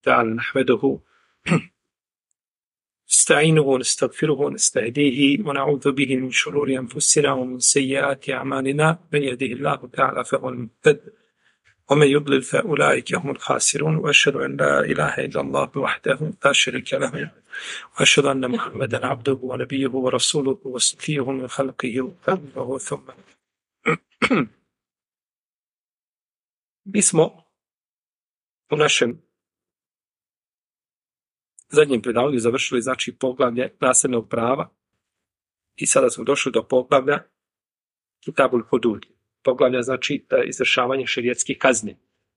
تعالى نحمده نستعينه ونستغفره ونستهديه ونعوذ به من شرور أنفسنا ومن سيئات أعمالنا من يهده الله تعالى فهو المهتد ومن يضلل فأولئك هم الخاسرون وأشهد أن لا إله إلا الله وحده لا شريك له وأشهد أن محمدا عبده ونبيه ورسوله وصفيه من خلقه وخلقه ثم bismo u našem zadnjem predavanju završili znači poglavlje nasljednog prava i sada smo došli do poglavlja Kitabul Hudud. Poglavlja znači izvršavanje šerijatskih kazni.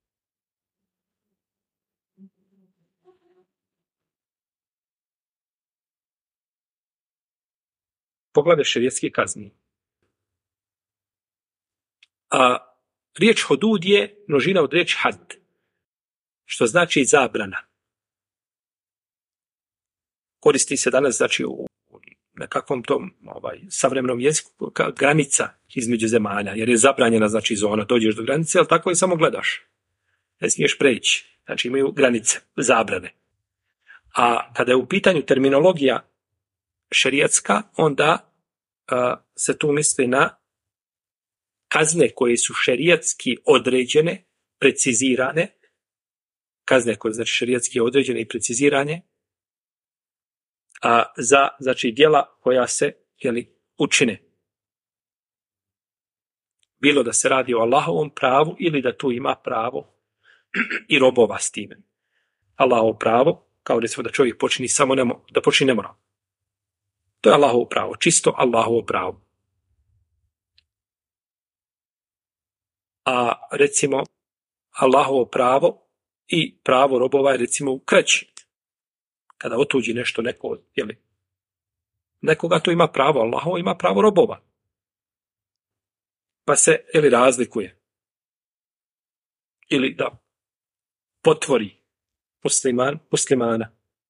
Poglavlje šerijatskih kazni. A riječ hudud je množina od riječ had, što znači zabrana. Koristi se danas znači u nekakvom tom savremenom jeziku granica između zemalja, jer je zabranjena znači zona, dođeš do granice, ali tako i samo gledaš. Ne smiješ preći. Znači imaju granice, zabrane. A kada je u pitanju terminologija šerijatska, onda se tu misli na kazne koje su šerijatski određene, precizirane, kazne koje su znači šerijatski određene i precizirane, a za znači djela koja se učine. Bilo da se radi o Allahovom pravu ili da tu ima pravo i robova s time. Allahovo pravo, kao recimo da čovjek počini samo da počini nemoral. To je Allahovo pravo, čisto Allahovo pravo. A recimo Allahovo pravo i pravo robova je recimo u kraći. Kada otuđi nešto neko, nekoga to ima pravo, Allahovo ima pravo robova. Pa se razlikuje. Ili da potvori muslimana.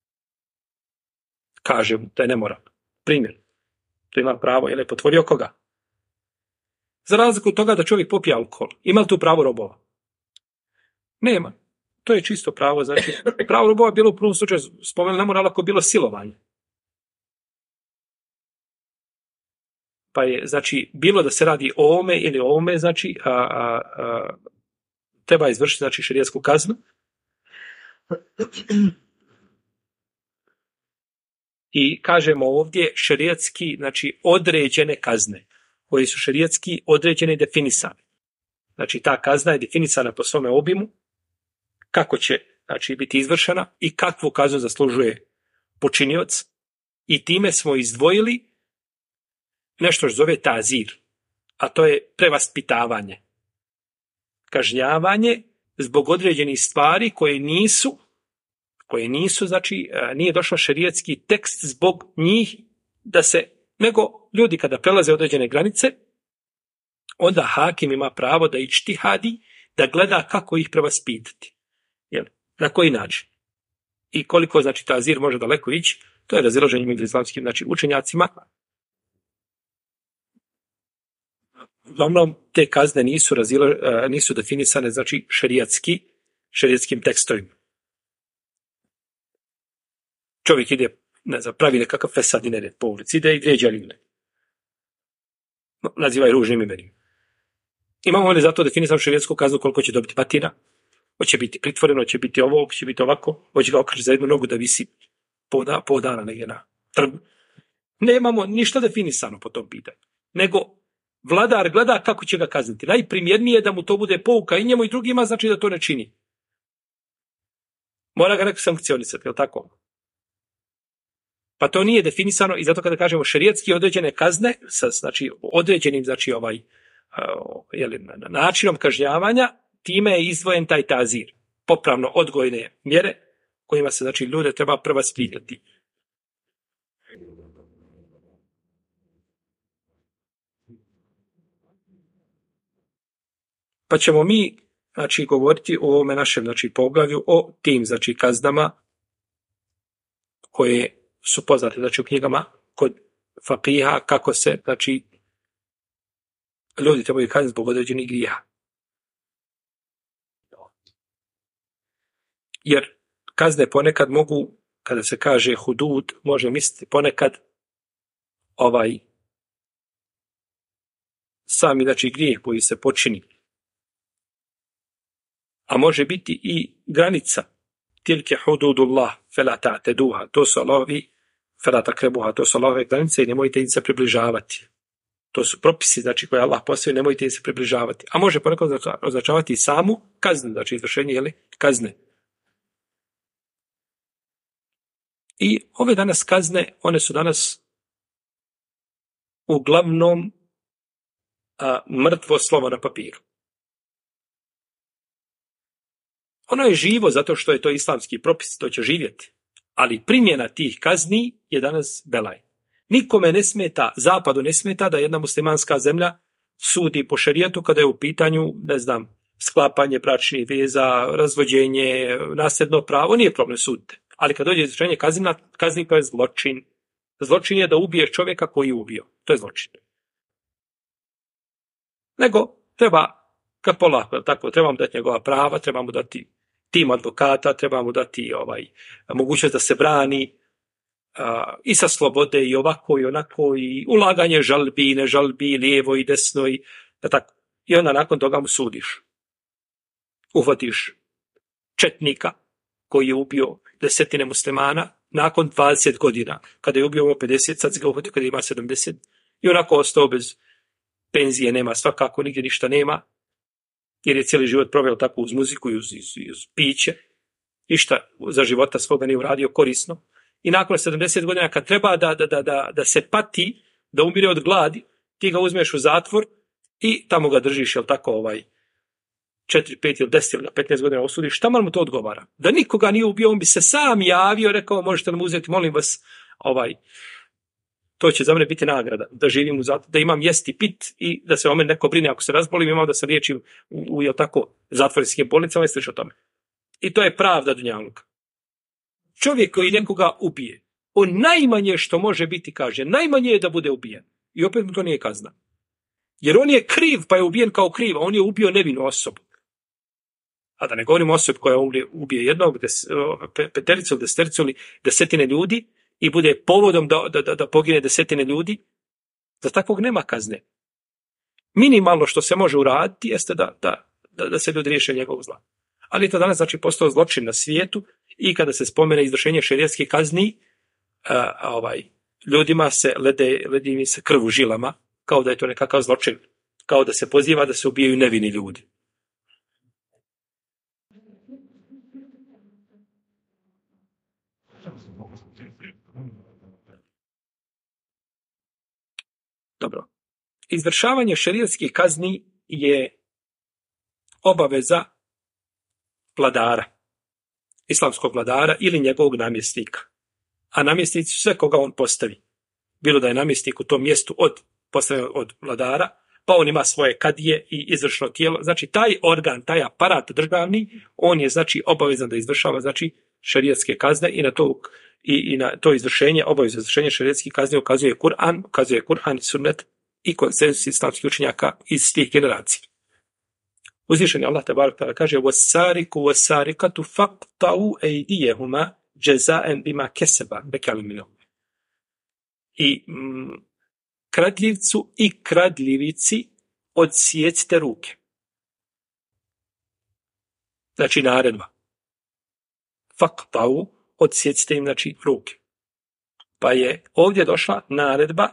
Kaže mu da je nemoral. Primjer. To ima pravo, je potvorio koga? Za razliku od toga da čovjek popije alkohol. Ima li tu pravo robova? Nema. To je čisto pravo. Znači, pravo robova je bilo u prvom slučaju spomenuli nemoral ako je bilo silovanje. Pa je, znači, bilo da se radi o ovome ili o ovome, znači, treba izvršiti, znači, šerijatsku kaznu. I kažemo ovdje šerijatski, znači, određene kazne, koje su šerijatski određene i definisane. Znači, ta kazna je definisana po svome obimu, kako će znači, biti izvršena i kakvu kaznu zaslužuje počinioc. I time smo izdvojili nešto što zove tazir, a to je prevaspitavanje. Kažnjavanje zbog određenih stvari koje nisu, znači, nije došao šerijatski tekst zbog njih nego ljudi kada prelaze određene granice, onda hakim ima pravo da ičtihadi, da gleda kako ih prevaspitati. Na koji način? I koliko, znači, tazir može daleko ići, to je razilaženje među islamskim, znači, učenjacima. Uglavnom, te kazne nisu definisane, znači, šerijatskim tekstovima. Čovjek ide, pravi nekakav fesad i nered po ulici, ide i vrijeđa ljude. Nazivaju ružnim imenima. Imamo li zato definisanu šerijatsku kaznu koliko će dobiti batina? Hoće biti pritvoreno, hoće biti ovo, hoće biti ovako, hoće ga okaži za jednu nogu da visi po dana negdje na trgu. Nemamo ništa definisano po tom pitanju. Nego vladar gleda kako će ga kazniti. Najprimjernije je da mu to bude pouka i njemu i drugima, znači da to ne čini. Mora ga neko sankcionisati, je li tako? Pa to nije definisano i zato kada kažemo šerijatski određene kazne, znači određenim znači načinom kažnjavanja, time je izdvojen taj tazir, popravno odgojne mjere kojima se znači ljude treba prevaspitati. Pa ćemo mi znači govoriti o ovome našem znači poglavlju o tim znači kaznama koje su poznate znači u knjigama kod fakiha, kako se znači ljudi trebaju kazniti zbog određenih grijeha. Jer kazne ponekad mogu, kada se kaže hudud, može misliti ponekad sami, znači grijeh koji se počini. A može biti i granica. Tilke hududullah, fela ta'teduha, to su Allahovi, fela takrebuha, to su Allahove granice i nemojte im se približavati. To su propisi, znači koje Allah postavio, nemojte im se približavati. A može ponekad označavati i samu kaznu, znači izvršenje kazne. I ove danas kazne, one su danas uglavnom mrtvo slovo na papiru. Ono je živo zato što je to islamski propis, to će živjeti. Ali primjena tih kazni je danas belaj. Nikome ne smeta, zapadu ne smeta da jedna muslimanska zemlja sudi po šerijetu kada je u pitanju, sklapanje bračnih veza, razvođenje, nasljedno pravo, nije problem sudite. Ali kad dođe izvršenje kazni, to je zločin. Zločin je da ubiješ čovjeka koji je ubio. To je zločin. Nego treba kad polako, tako, trebamo dati njegova prava, trebamo dati tim advokata, trebamo dati mogućnost da se brani i sa slobode i ovako i onako i ulaganje žalbi i ne žalbi, lijevo i desno i tako. I onda nakon toga mu sudiš. Uhvatiš četnika koji je ubio desetine muslimana nakon 20 godina. Kada je ubio 50, sad se ga uhvatio kada ima 70 i onako ostao bez penzije, nema svakako, nigdje ništa nema, jer je cijeli život proveo tako uz muziku i uz piće, ništa za života svoga nije uradio korisno. I nakon 70 godina kad treba da se pati, da umire od gladi, ti ga uzmeš u zatvor i tamo ga držiš, 4, 5 ili 10 ili 15 godina osudiš, šta mu to odgovara? Da nikoga nije ubio, on bi se sam javio, rekao, možete nam uzeti, molim vas, to će za mene biti nagrada, da živim u zatvoru, da imam jesti pit i da se o mene neko brine ako se razbolim, imam da se liječim u zatvorskim bolnicama i slično tome. I to je pravda dunjaluka. Čovjek koji nekoga ubije, on najmanje što može biti kaže, najmanje je da bude ubijen. I opet mu to nije kazna. Jer on je kriv, pa je ubijen kao kriv, a on je ubio nevinu osobu. A da ne govorimo o osobi koja ubije jednog, petericu, desetericu ili desetine ljudi i bude povodom da pogine desetine ljudi, za takvog nema kazne. Minimalno što se može uraditi jeste da se ljudi riješe njegovog zla. Ali to danas znači postao zločin na svijetu i kada se spomene izvršenje šerijatskih kazni, ljudima se ledi se krv u žilama, kao da je to nekakav zločin, kao da se poziva da se ubijaju nevini ljudi. Dobro. Izvršavanje šerijatskih kazni je obaveza vladara, islamskog vladara ili njegovog namjesnika. A namjesnici su sve koga on postavi. Bilo da je namjesnik u tom mjestu postavljen od vladara, pa on ima svoje kadije i izvršno tijelo. Znači, taj organ, taj aparat državni, on je znači obavezan da izvršava znači šerijatske kazne i na to izvršenje, obavezno izvršenje šerijatskih kazni ukazuje Kur'an i sunnet i konsenzus islamskih učenjaka iz tih generacija. Uzvišeni Allah tebarek ta'ala kaže: "Was-sariqu was-sariqatu faqta'u aydiyahuma jaza'an bima kasaba nakalan min Allah." I kradljivcu i kradljivici odsjecite ruke. Znači naredba. Faqta'u, odsjecite im znači ruke. Pa je ovdje došla naredba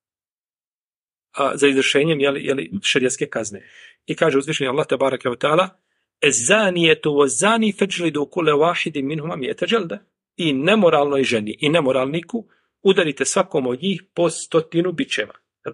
za izvršenjem šerijatske kazne. I kaže uzvišeni Allah tebareke ve taala: "Ez-zanijetu vez-zani fajlidu kulla wahidin minhuma mi'ata jalda." I nemoralnoj ženi i nemoralniku udarite svakom od njih po 100 bičeva.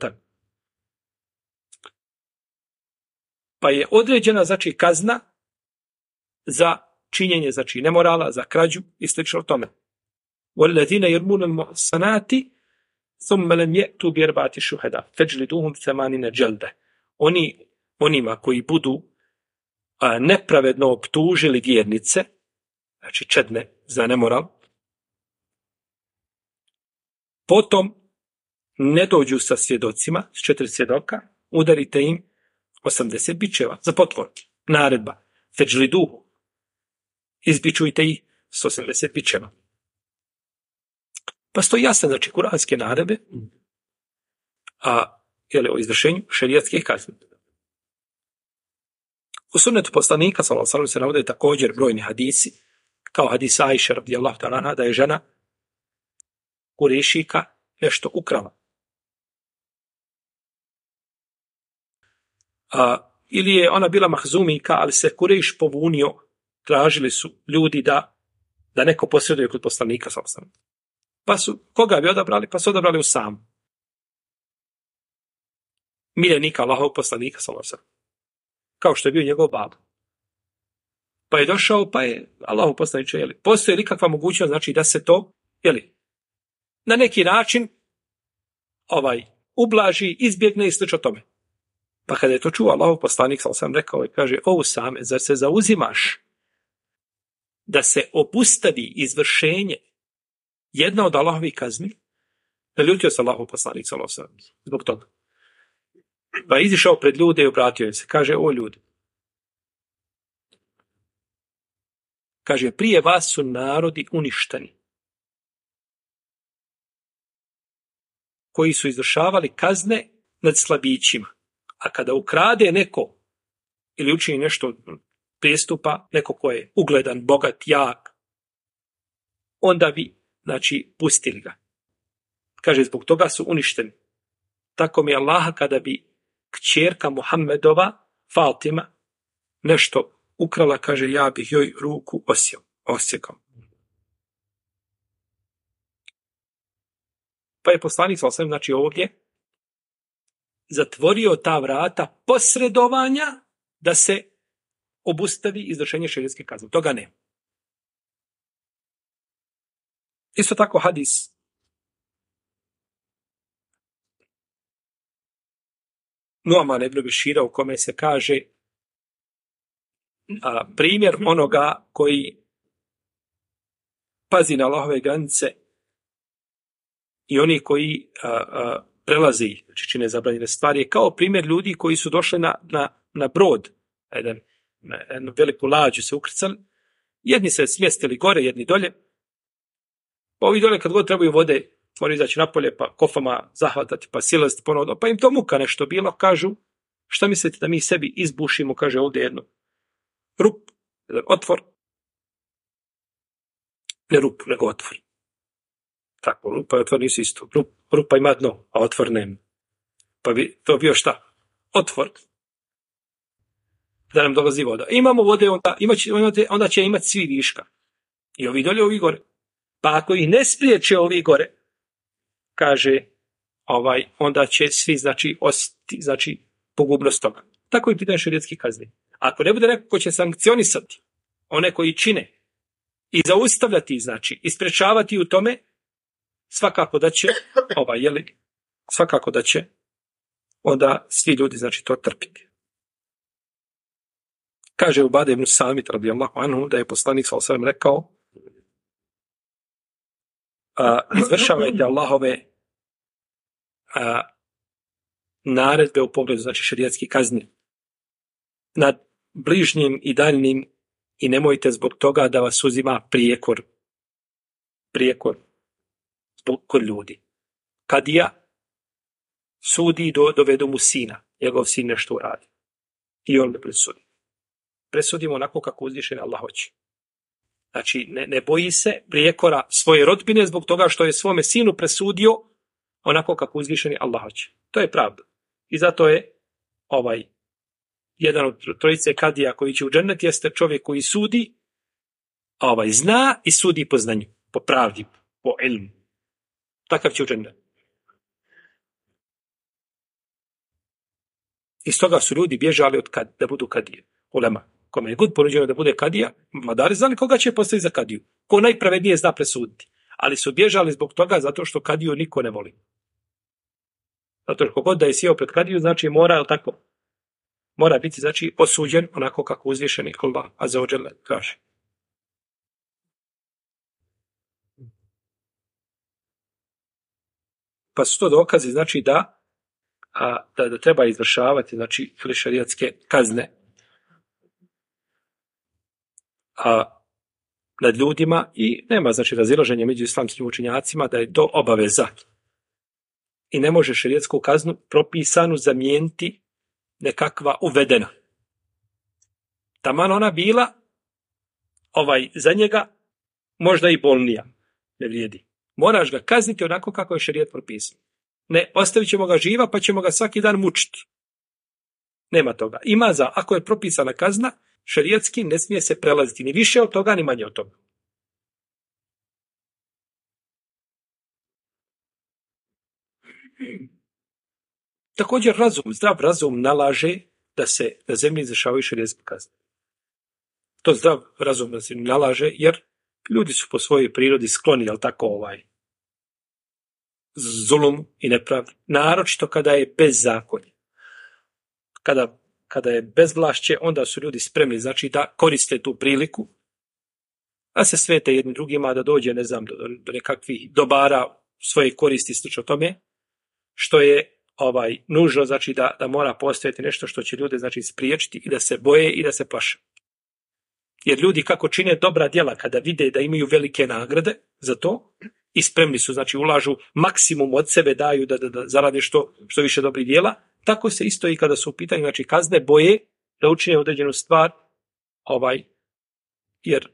Pa je određena znači kazna za činjenje znači nemorala, za krađu i slično tome. وَالَّذِينَ يَرْمُونَ الْمُحْصَنَاتِ ثُمَّ لَمْ يَأْتُوا بِأَرْبَعَةِ شُهَدَاءَ فَاجْلِدُوهُمْ 80 جَلْدَةً. Onima koji budu nepravedno optužili vjernice, znači čedne za nemoral, potom ne dođu sa svjedocima, s 4 svjedoka, udarite im 80 bičeva za potvor. Naredba. Feđliduhu. Izbičujte ih 180 bičeva. Pa sto jasne, znači, kuranske naredbe, o izvršenju šerijatskih kazni. U sunnetu poslanika, sallallahu alejhi ve sellem, se navode također brojni hadisi, kao hadis Ajše radijallahu ta'ala anha, da je žena Kurešika nešto ukrala. Ili je ona bila mahzumika, ali se Kureš povunio, tražili su ljudi da neko posreduje kod poslanika, sallallahu alejhi ve sellem. Pa su, koga bi odabrali? Pa su odabrali Usamu, miljenika Allahovog poslanika, sallallahu alejhi ve sellem, kao što je bio njegov babo. Pa je došao, pa je Allahov poslaniče, postoji li kakva mogućnost, znači, da se to, na neki način ublaži, izbjegne i slično tome. Pa kada je to čuo Allahov poslanik, sam rekao i kaže, o Usame, zar se zauzimaš da se obustavi izvršenje jedna od Allahovih kazni? Naljutio se Allahov poslanik, zbog toga. Pa je izišao pred ljude i obratio im se. Kaže, o ljudi, kaže, prije vas su narodi uništeni, koji su izvršavali kazne nad slabićima. A kada ukrade neko ili učini nešto prijestupa, neko ko je ugledan, bogat, jak, onda bi, znači, pustili ga. Kaže, zbog toga su uništeni. Tako mi Allaha, kada bi kćerka Muhammedova, Fatima, nešto ukrala, kaže, ja bih joj ruku osjekao. Pa je poslanik, znači, ovdje zatvorio ta vrata posredovanja da se obustavi izvršenje šerijatske kazne. Toga ne. Isto tako hadis Nu'man ibn Bešira, u kome se kaže primjer onoga koji pazi na Allahove granice i oni koji prelazi, znači čine zabranjene stvari, je kao primjer ljudi koji su došli na brod, jednu veliku lađu se ukrcali, jedni se smjestili gore, jedni dolje, pa ovi dolje kad god trebaju vode, moraju izaći napolje, pa kofama zahvatati, pa silaziti ponovno, pa im to muka nešto bilo, kažu, šta mislite da mi sebi izbušimo, kaže ovdje jednu rup, jedan otvor, ne rup, nego otvor. Tako, rupa i otvor nisu isto. Rupa ima dno, a otvor nema. Pa bi to bio šta? Otvor. Da nam dolazi voda. Imamo vode, onda će imati svi viška. I ovi dolje, ovi gore. Pa ako ih ne spriječe ovi gore, kaže, onda će svi, znači, osjeti, znači, pogubnost toga. Tako i pitanje šerijatskih kazni. Ako ne bude neko ko će sankcionisati one koji čine i zaustavljati, znači, i sprečavati u tome, svakako da će onda svi ljudi, znači, to trpiti. Kaže Ubade ibn Samit radijallahu anhu da je poslanik sallallahu alejhi ve sellem rekao, izvršavajte Allahove naredbe u pogledu, znači, šerijatskih kazni nad bližnjim i daljnim i nemojte zbog toga da vas uzima prijekor kod ljudi. Kadija sudi, dovedu mu sina, njegov sin nešto uradi. I on ne presudi. Presudimo onako kako uzvišeni Allah hoće. Znači, ne boji se prijekora svoje rodbine zbog toga što je svome sinu presudio onako kako uzvišeni Allah hoće. To je pravda. I zato je jedan od trojice kadija koji će u džennet jeste čovjek koji sudi, zna i sudi po znanju, po pravdi, po ilmu. Takav će u džennet. Iz toga su ljudi bježali da budu kadije. Ulema, kome je god ponuđeno da bude kadija, mladari znali koga će postaviti za kadiju. Ko najpravednije zna presuditi. Ali su bježali zbog toga zato što kadiju niko ne voli. Zato što god da je sjeo pred kadiju, znači mora biti, znači, osuđen onako kako uzvišeni Allah azza wa dželle kaže. Pa su to dokazi, znači, da treba izvršavati, znači, šerijatske kazne. nad ljudima i nema znači razilaženja među islamskim učenjacima da je to obaveza. I ne može šerijetsku kaznu propisanu zamijeniti nekakva uvedena. Taman ona bila za njega možda i bolnija, ne vrijedi. Moraš ga kazniti onako kako je šerijet propisao. Ne, ostavit ćemo ga živa pa ćemo ga svaki dan mučiti. Nema toga. Ako je propisana kazna, šerijetski ne smije se prelaziti ni više od toga, ni manje od toga. Također zdrav razum nalaže da se na zemlji izvršavaju šerijetske kazne. To zdrav razum nalaže jer ljudi su po svojoj prirodi skloni, jel tako, zulum i nepravdi. Naročito kada je bezzakonje. Kada je bezvlašće, onda su ljudi spremni, znači da koriste tu priliku, da se svete jednim drugima, da dođe, ne znam, do nekakvih dobara svoje koristi slično tome, što je nužno, znači da mora postojati nešto što će ljude znači spriječiti i da se boje i da se plaše. Jer ljudi kako čine dobra djela kada vide da imaju velike nagrade za to i spremni su, znači ulažu maksimum od sebe, daju da zarade što više dobrih djela, tako se isto i kada su u pitanju znači kazne, boje da učine određenu stvar, jer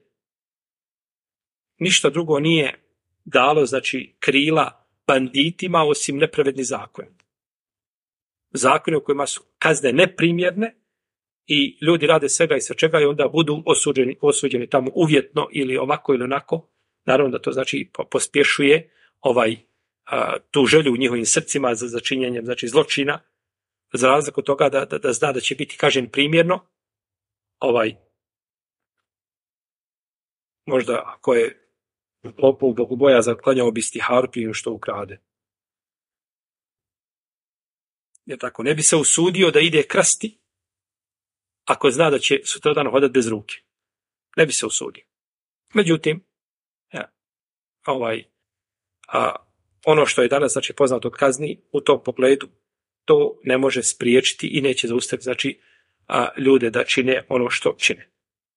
ništa drugo nije dalo znači krila banditima osim nepravedni zakon. Zakoni u kojima su kazne neprimjerne i ljudi rade svega i čega i onda budu osuđeni tamo uvjetno ili ovako ili onako. Naravno da to znači pospješuje tu želju u njihovim srcima za činjenjem znači zločina, za razliku od toga da zna da će biti kažen primjerno, možda ako je lopov bogobojazan klanjao bi stiharu prije što ukrade. Jer tako, ne bi se usudio da ide krasti ako zna da će sutradan hodati bez ruke. Ne bi se usudio. Međutim, ono što je danas znači poznato od kazni u tom pogledu, to ne može spriječiti i neće zaustaviti znači ljude da čine ono što čine.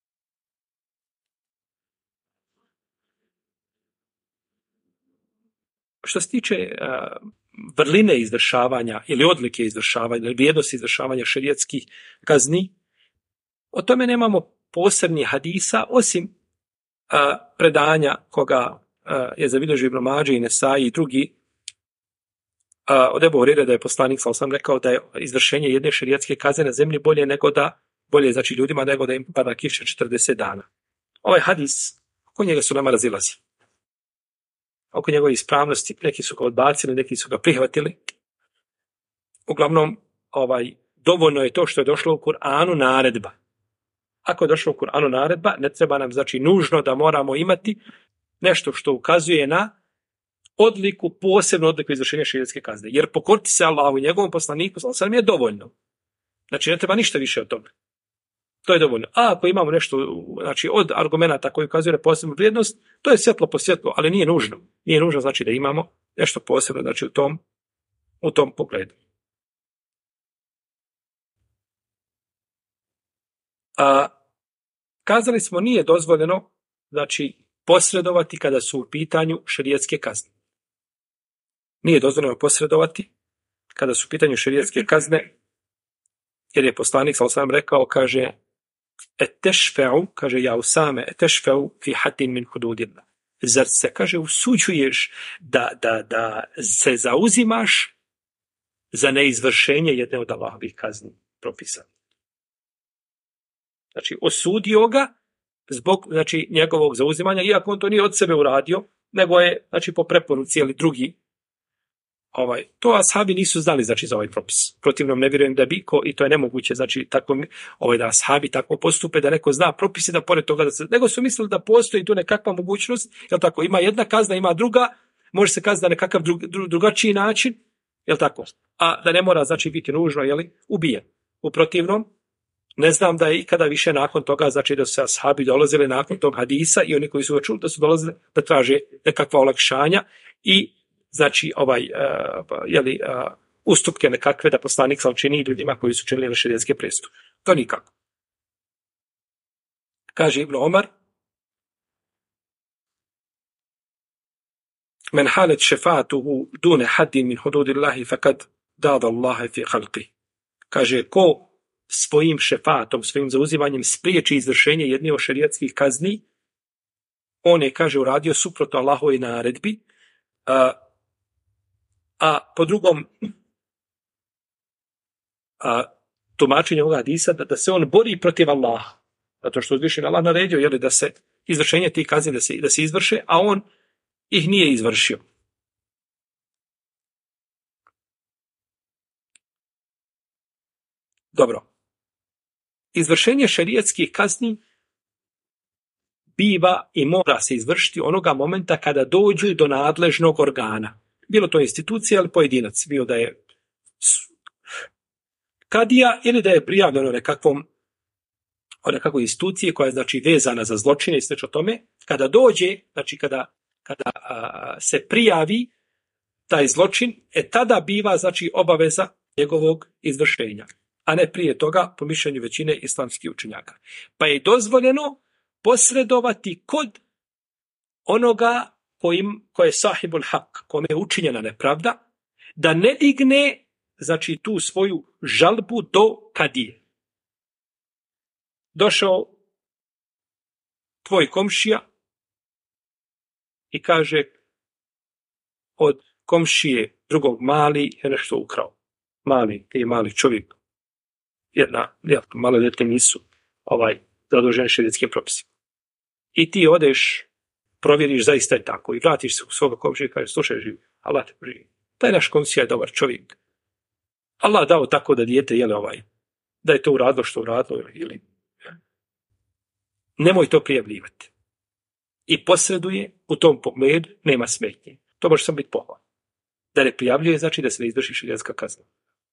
Što se tiče vrline izvršavanja ili odlike izvršavanja ili vrijednosti izvršavanja šerijetskih kazni, o tome nemamo posebnih hadisa osim predanja koga je zabilježio Ibn Mađe i Nesai i drugi od Ebu Hurajre da je poslanik sallallahu rekao da je izvršenje jedne šerijetske kazne na zemlji bolje znači ljudima nego da im pada kiša 40 dana. Ovaj hadis, oko njega su nama razilazi. Oko njegove ispravnosti, neki su ga odbacili, neki su ga prihvatili. Uglavnom, dovoljno je to što je došlo u Kur'anu naredba. Ako je došlo u Kur'anu naredba, ne treba nam znači nužno da moramo imati nešto što ukazuje na posebnu odliku izvršenja šerijetske kazne. Jer pokoriti se Allahu i njegovom poslaniku sallallahu je dovoljno. Znači ne treba ništa više od toga. To je dovoljno. A ako imamo nešto znači, od argumenata koji ukazuju na posebnu vrijednost, to je svjetlo po svjetlu, ali nije nužno. Nije nužno znači da imamo nešto posebno znači, u tom pogledu. Kazali smo nije dozvoljeno znači posredovati kada su u pitanju šerijetske kazne. Nije dozvoljeno posredovati kada su u pitanju šerijetske kazne, jer je poslanik sallallahu rekao, kaže kaže ja Usame, etešfeu fi hatin min hududillah. Zar se, kaže, usuđuješ da se zauzimaš za neizvršenje jedne od Allahovih kazni propisa. Znači, osudio ga zbog znači, njegovog zauzimanja, iako on to nije od sebe uradio, nego je znači, po preporuci ili drugi. To ashabi nisu znali znači, za ovaj propis. Protivnom ne vjerujem da bi i to je nemoguće znači, tako, da ashabi tako postupe, da neko zna propise, da pored toga nego su mislili da postoji tu nekakva mogućnost, jel tako, ima jedna kazna, ima druga, može se kazniti na nekakav drugačiji način, jel tako, a da ne mora znači biti nužno, jeli, ubijen. U protivnom, ne znam da je ikada više nakon toga, znači da su ashabi dolazili nakon tog hadisa i oni koji su ga čuli da su dolazili da traže nekakva olakšanja i znači ustupke nekakve da poslanik sam čini ljudima koji su činili šerijetske prestupe. To nikako. Kaže Ibn Omar, Men halet šefatuhu dune haddin min hududillahi fakad dada Allahe fi halqi. Kaže, ko svojim šefatom, svojim zauzimanjem spriječi izvršenje jedne od šerijatskih kazni, on je, kaže, uradio suprotno Allahovoj naredbi, a po drugom tumačenje ovoga hadisa da se on bori protiv Allaha. Zato što uzvišen Allah naredio je da se izvršenje tih kazni da se izvrše, a on ih nije izvršio. Dobro. Izvršenje šerijatskih kazni biva i mora se izvršiti onoga momenta kada dođu do nadležnog organa. Bilo to institucija ili pojedinac, bio da je kadija ili da je prijavljeno nekakvoj instituciji koja je znači vezana za zločine i slično tome, kada dođe, znači kada se prijavi taj zločin, tada biva znači obaveza njegovog izvršenja, a ne prije toga po mišljenju većine islamskih učenjaka. Pa je dozvoljeno posredovati kod onoga ko je sahibul hak, kome je učinjena nepravda, da ne digne znači tu svoju žalbu do kadije. Došao tvoj komšija i kaže od komšije drugog mali je nešto ukrao. Mali čovjek. Malo dete nisu zaduženi šerijskim propisima. I ti odeš, provjeriš zaista je tako i vratiš se u svoga komšija i kažeš, slušaj, živi, Allah te živi. Taj naš komšija je dobar čovjek. Allah dao tako da dijete, da je to uradilo što uradilo ili nemoj to prijavljivati. I posreduje u tom pogledu, nema smetnje. To može samo biti pohvala. Da ne prijavljuje znači da se ne izvrši šerijatska kazna.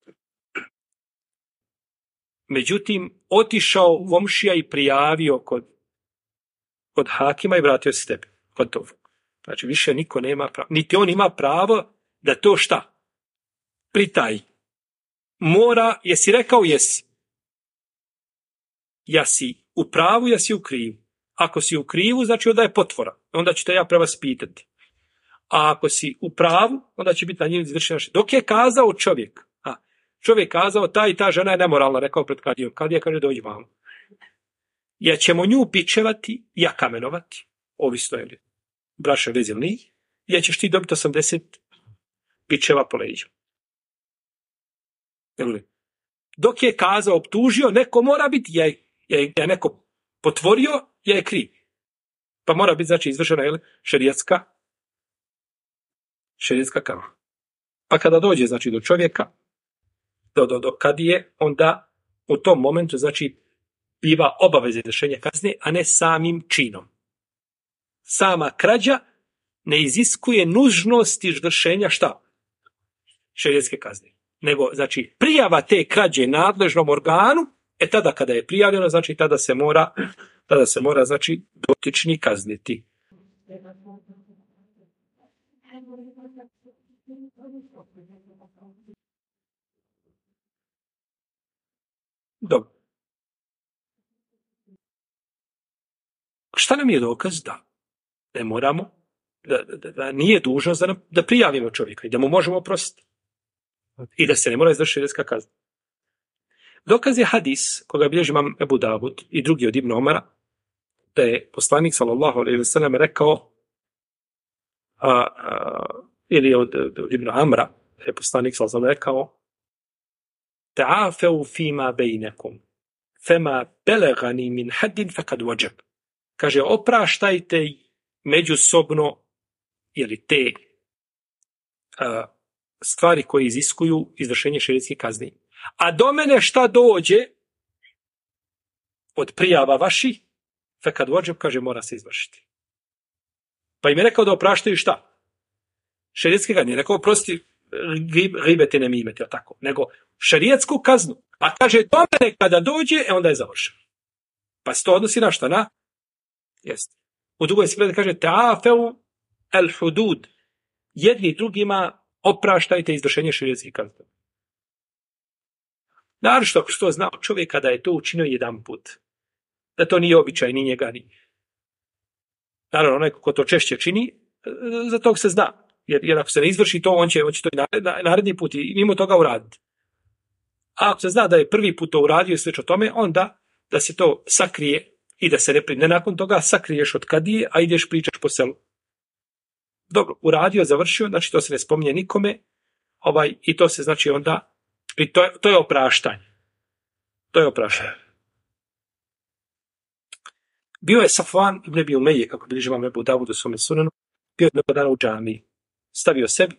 Međutim, otišao komšija i prijavio kod hakima i vratio se tebi. Gotovo. Znači, više niko nema pravo. Niti on ima pravo da to šta? Pritaji. Mora, jesi rekao jesi. Jasi u pravu, jasi u krivu. Ako si u krivu, znači onda je potvora. Onda ću te ja prema spitati. A ako si u pravu, onda će biti na njim izvršena. Dok je kazao čovjek kazao, ta i ta žena je nemoralna, rekao pred kadijom. Kadija kaže, dođi vamo. Ja ćemo nju bičevati, ja kamenovati, ovisno je li braša vezi ili nije, ja ćeš ti dobiti 80 bičeva po leđu. Dok je kazao, optužio, neko mora biti, je neko potvorio, je kriv. Pa mora biti, znači, izvršena šerijatska kazna. Pa kada dođe, znači, do čovjeka, do kadije, onda u tom momentu, znači, biva obaveza izvršenja kazne, a ne samim činom. Sama krađa ne iziskuje nužnost izvršenja šta? Šerijatske kazne. Nego, znači, prijava te krađe nadležnom organu, tada kada je prijavljeno, znači, tada se mora, znači, dotični kazniti. Dobro. Šta nam je dokaz da ne moramo, da nije dužnost da prijavimo čovjeka i da mu možemo oprostiti i da se ne mora izvršiti šerijatska kazna? Dokaz je hadis koga bilježi imam Ebu Davud i drugi od Ibn Omara, da je poslanik sallallahu alejhi ve sellem rekao ili od Ibn Amra, da je poslanik sallallahu alejhi ve sellem rekao ta'afeu fima bejnekum fema belegani min haddin fakad wajab. Kaže, opraštajte međusobno ili te stvari koje iziskuju izvršenje šerijatske kazne. A do mene šta dođe od prijava vaših, fakad wajab, kaže, mora se izvršiti. Pa im je rekao da opraštaju šta? Šerijatske kazne. Nije rekao, oprosti, ribete ne mimete, tako. Nego šerijatsku kaznu. A kaže, do mene kada dođe, onda je završeno. Pa se to odnosi na šta? Na? Jeste. U drugoj se kaže, ta'afeu el hudud. Jedni drugima opraštajte izvršenje šerijatskih kazne. Naravno što zna čovjek kada je to učinio jedan put. Da to nije običaj, ni njega, ni. Naravno, onaj ko to češće čini, za tog se zna. Jer ako se ne izvrši to, on će to i naredni put i mimo toga uraditi. A ako se zna da je prvi put to uradio i slično tome, onda da se to sakrije i da se ne nakon toga sakriješ od kadije, a ideš pričaš po selu. Dobro, uradio, završio, znači to se ne spominje nikome, i to se znači onda, i to je opraštanje. To je opraštanje. Bio je Safvan ibn Abi Umeje, kako bilježi imam Ebu Davud u svome sunanu, bio je jednog dana u džamiji, stavio sebi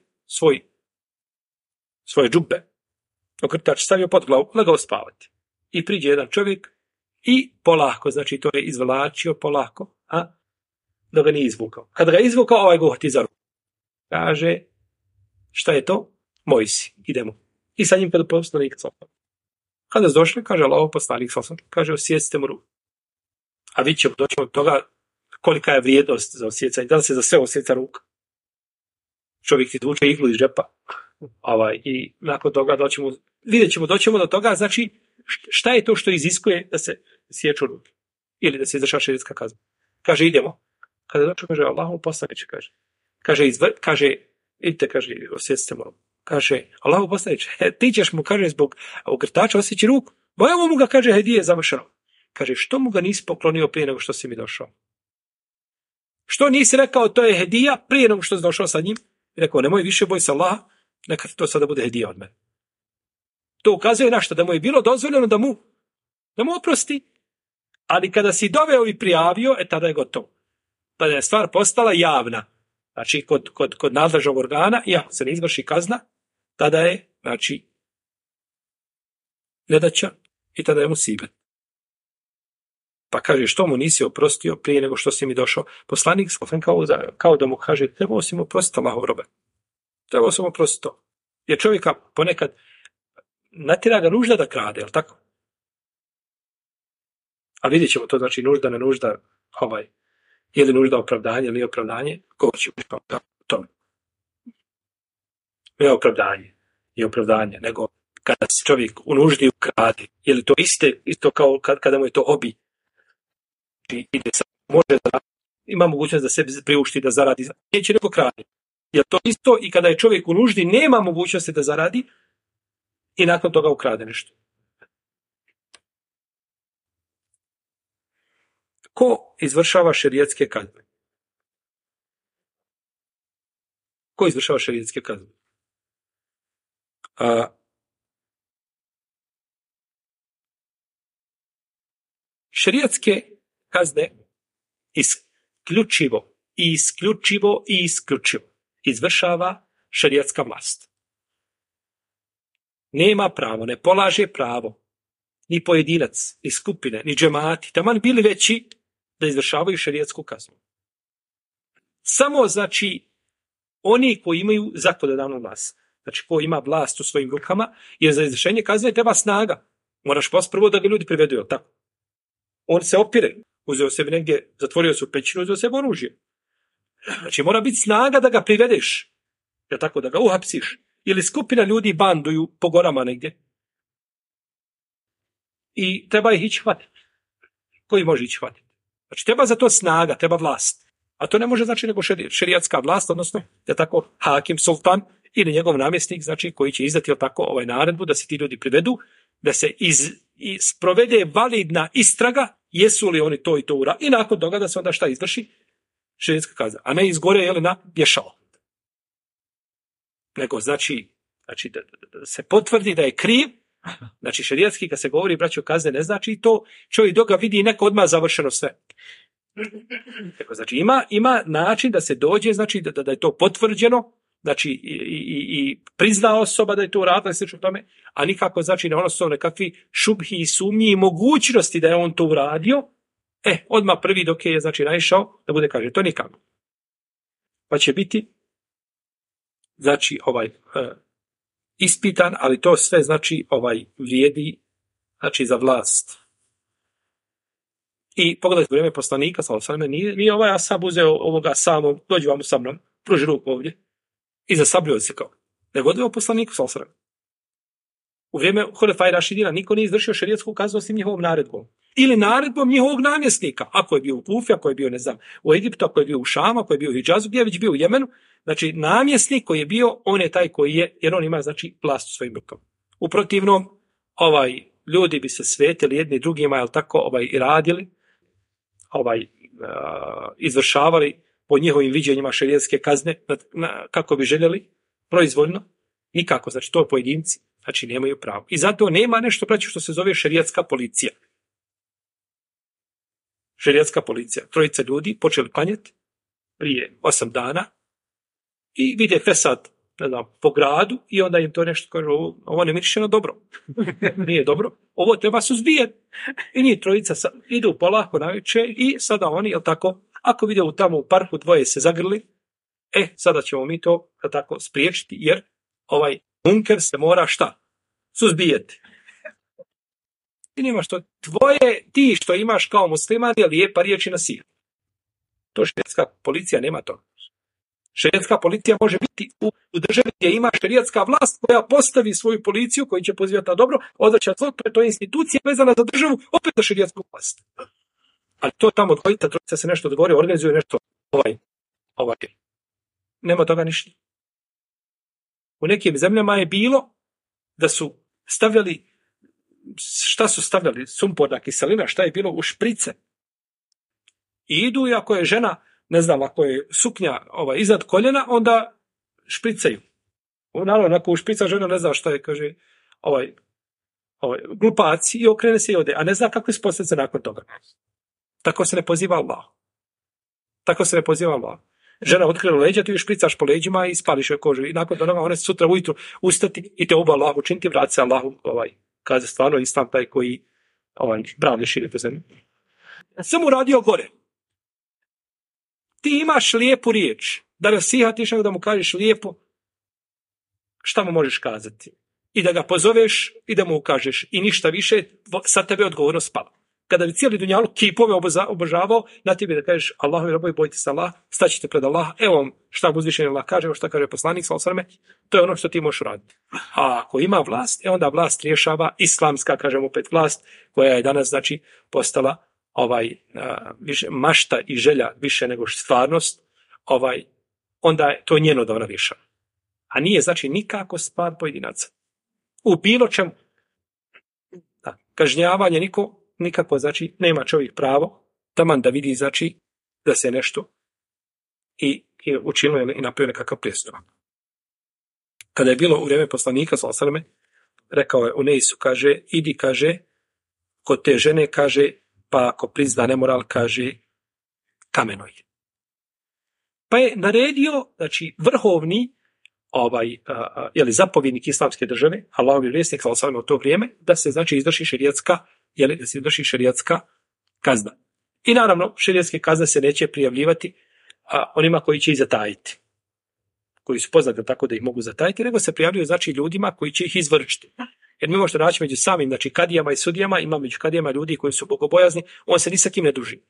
svoje džube, okrtač stavio pod glavu, legao spavati. I priđe jedan čovjek i polako, znači to je izvlačio polako, a da ga nije izvukao. Kada ga je izvukao, ovaj go hti za ruku. Kaže, šta je to? Moj si, idemo. I sa njim kada poslanik sallallahu. Kada su došli, kaže Allahov poslanik sallallahu, kaže, osjecite mu ruku. A vi ćemo doći od toga kolika je vrijednost za osjecanje. Da li se za sve osjeca ruka? Čovjek ti izvuče iglu iz džepa. I nakon toga vidjet ćemo, doćemo do toga, znači, šta je to što iziskuje da se sjeću ruke? Ili da se izvrša šerijatska kazna? Kaže, idemo. Kada došao, kaže, Allahov poslaniče, kaže, idite, kaže, osjecite mu ruku. Kaže, Allahov poslaniče, ti ćeš mu, kaže, zbog ogrtača osjeći ruku. Evo mu ga, kaže, hedije završeno. Kaže, što mu ga nisi poklonio prije nego što si mi došao? Što nisi rekao, to je hedija prije nego što si došao sa njim? I rekao, nemoj više, boj se Allaha, neka to sada bude hedija od mene. To ukazuje na što, da mu je bilo dozvoljeno da mu oprosti, ali kada si doveo i prijavio, tada je gotovo. Tada je stvar postala javna. Znači, kod nadležnog organa, i ako se ne izvrši kazna, tada je, znači, nedaća i tada je musibet. Pa kaže, što mu nisi oprostio prije nego što si mi došao? Poslanik kao da mu kaže, trebao si mu oprostiti, Allahov robe. Trebao sam oprostiti to. Jer čovjeka ponekad natjera ga nužda da krade, jel tako? A vidjet ćemo to, znači nužda, ne nužda, je li nužda opravdanje ili opravdanje, govorit ćemo o tome. Ne opravdanje, nego kada se čovjek u nuždi ukrade, je li to isto kao kada mu je to hobi? Ima mogućnost da sebi priušti da zaradi, neće nego krade. Jer to isto i kada je čovjek u nuždi, nema mogućnosti da zaradi i nakon toga ukrade nešto. Ko izvršava šerijatske kazne? Šerijatske kazne isključivo izvršava šerijatska vlast. Nema pravo, ne polaže pravo ni pojedinac, ni skupine, ni džemati, taman bili veći, da izvršavaju šerijatsku kaznu. Samo, znači, oni koji imaju zakonodavnu vlast, znači ko ima vlast u svojim rukama, jer za izvršenje kazne treba snaga. Moraš prvo da ga ljudi privedu, jel tako? On se opire, uzeo sebi negdje, zatvorio se u pećinu, uzeo sebi oružje. Znači, mora biti snaga da ga privedeš, jel tako, da ga uhapsiš. Ili skupina ljudi banduju po gorama negdje. I treba ih ići hvatiti. Koji može ići hvatiti? Znači, treba za to snaga, treba vlast. A to ne može znači nego šerijatska vlast, odnosno, je tako, hakim, sultan ili njegov namjesnik, znači, koji će izdati, tako, naredbu da se ti ljudi privedu, da se sprovede validna istraga, jesu li oni to i to uradili, i nakon toga da se onda šta izvrši? Šerijatska kazna. A ne izgore, na vješalo. Nego, znači da se potvrdi da je kriv. Znači, šerijatski, kad se govori, braćo, kazne, ne znači to, čovjek dok ga vidi i neko odmah završeno sve. Znači, ima način da se dođe, znači, da je to potvrđeno, znači, i prizna osoba da je to uradila, slično tome, a nikako, znači, ne ono su nekakvi šubhi i sumnji i mogućnosti da je on to uradio, odmah prvi dok je, znači, naišao, da bude kaže, to nikako. Pa će biti, znači, ispitan, ali to sve, znači, vrijedi, znači, za vlast. I pogledajte vrijeme poslanika, nije Asab uzeo ovoga samog, dođi vam sa mnom, pruži ruku ovdje, i zasabljio se kao. Nego odveo poslaniku, u vrijeme Hulefaj Rašidina, niko nije izvršio šerijatsku kaznu osim njihovom naredbom. ili naredbom njihovog namjesnika. Ako je bio u Kufi, ako je bio, ne znam, u Egiptu, ako je bio u Šamu, ako je bio u Hidžazu, gdje je već bio u Jemenu, znači namjesnik koji je bio, on je taj koji je, jer on ima, znači, vlast u svojim rukama. U protivnom, ljudi bi se svetili jedni drugima, jel tako, i radili, izvršavali po njihovim viđenjima šerijatske kazne, kako bi željeli, proizvoljno, nikako, znači to pojedinci, znači nemaju pravo. I zato nema nešto, braćo, što se zove šerijatska policija. Šerijatska policija. 3 ljudi počeli klanjati prije 8 dana i vide fesad, ne znam, po gradu i onda im to nešto kaže, ovo ne miriše dobro. Nije dobro. Ovo treba suzbijati. I nije 3 idu polako navečer i sada oni, jel tako, ako vidjeli tamo u parku 2 se zagrli, sada ćemo mi to tako spriječiti, jer munker se mora šta? Suzbijati. I nema što ti što imaš kao musliman je lijepa riječ i nasihat. To šerijatska policija nema to. Šerijatska policija može biti u državi gdje ima šerijatska vlast koja postavi svoju policiju koji će pozivati na dobro, odvraćati zlo, to je institucija vezana za državu, opet za šerijatsku vlast. Ali to tamo 2-3 se nešto dogovore, organizuje nešto nema toga ništa. U nekim zemljama je bilo da su stavljali, šta su stavljali? Sumporna kiselina, šta je bilo u šprice. I idu i ako je žena, ne znam, ako je suknja iznad koljena, onda špricaju. Naravno, ako šprica žena ne zna šta je, kaže, glupaci i okrene se i ode, a ne zna kakve su posljedice nakon toga. Tako se ne poziva Allah. Tako se ne poziva Allah. Žena otkrila leđa, ti ju špricaš po leđima i spališ joj kožu. I nakon toga ona sutra ujutru ustati i te oba Allahu učiniti, vrati se Allahu, kaže stvarno Islam taj koji brani širi po zemlji. Sam uradio gore. Ti imaš lijepu riječ, da nasihatiš nego da mu kažeš lijepo, šta mu možeš kazati? I da ga pozoveš i da mu ukažeš. I ništa više, sad tebe odgovornost pala. Kada bi cijeli dunjaluk kipove obožavao, na tebi da kažeš Allahovi robovi, bojite se Allah, staćete pred Allaha, evo vam šta uzvišeni Allah kaže, evo šta kaže poslanik, to je ono što ti možeš raditi. A ako ima vlast, onda vlast rješava islamska, kažem opet vlast, koja je danas, znači, postala mašta i želja više nego stvarnost, onda je to njeno da ona rješava. A nije, znači, nikako stvar pojedinaca. U bilo čemu. Kažnjavanje nikako, znači, nema čovjek pravo, taman da vidi, znači, da se nešto i učinilo i napravio nekakav prijestup. Kada je bilo u vrijeme poslanika, rekao je Uneisu, kaže, idi, kaže, kod te žene, kaže, pa ako prizna nemoral, kaže, kamenoj. Pa je naredio, znači, vrhovni zapovjednik islamske države, Allahovi vjesnik, u to vrijeme, da se, znači, izvrši šerijatska kazna. I naravno, šerijatske kazne se neće prijavljivati onima koji će ih zatajiti. Koji su poznati tako da ih mogu zatajiti, nego se prijavljuju, znači, ljudima koji će ih izvršiti. Jer mi možete naći među samim, znači, kadijama i sudijama, ima među kadijama ljudi koji su bogobojazni, on se ni sa kim ne duži.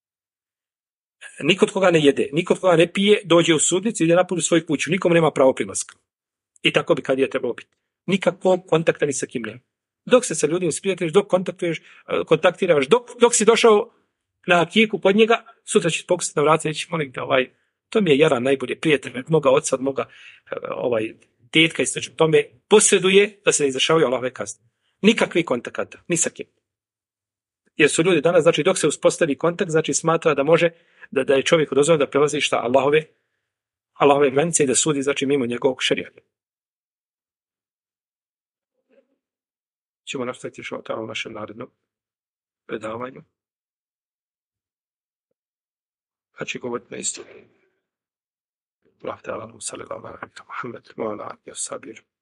Nikod koga ne jede, nikod koga ne pije, dođe u sudnicu i ide napolju svoju kuću, nikom nema pravo prilaska. I tako bi kadija trebalo biti. Nikakvog kontakta ni sa kim nema. Dok se sa ljudima sprijateljiš, dok kontaktiraš, dok si došao na akiku kod njega, sutra će pokusiti na vrata i reći, molim te, to mi je jaran najbolje prijatelj, moga oca, moga tetka i sl. To me posreduje da se ne izvršavaju Allahove kazne. Nikakvi kontakata, ni sa kim. Jer su ljudi danas, znači, dok se uspostavi kontakt, znači, smatra da može, da je čovjeku dozvoljeno da prelazi šta Allahove granice i da sudi, znači, mimo njegovog šerijata. Ćemo nastaviti što u našem narednom predavanju. Znači, govoriti na istu. Allah ta'ala, sallallahu alaihi wa sallam, Muhammed, wa ala alihi wa sahbihi.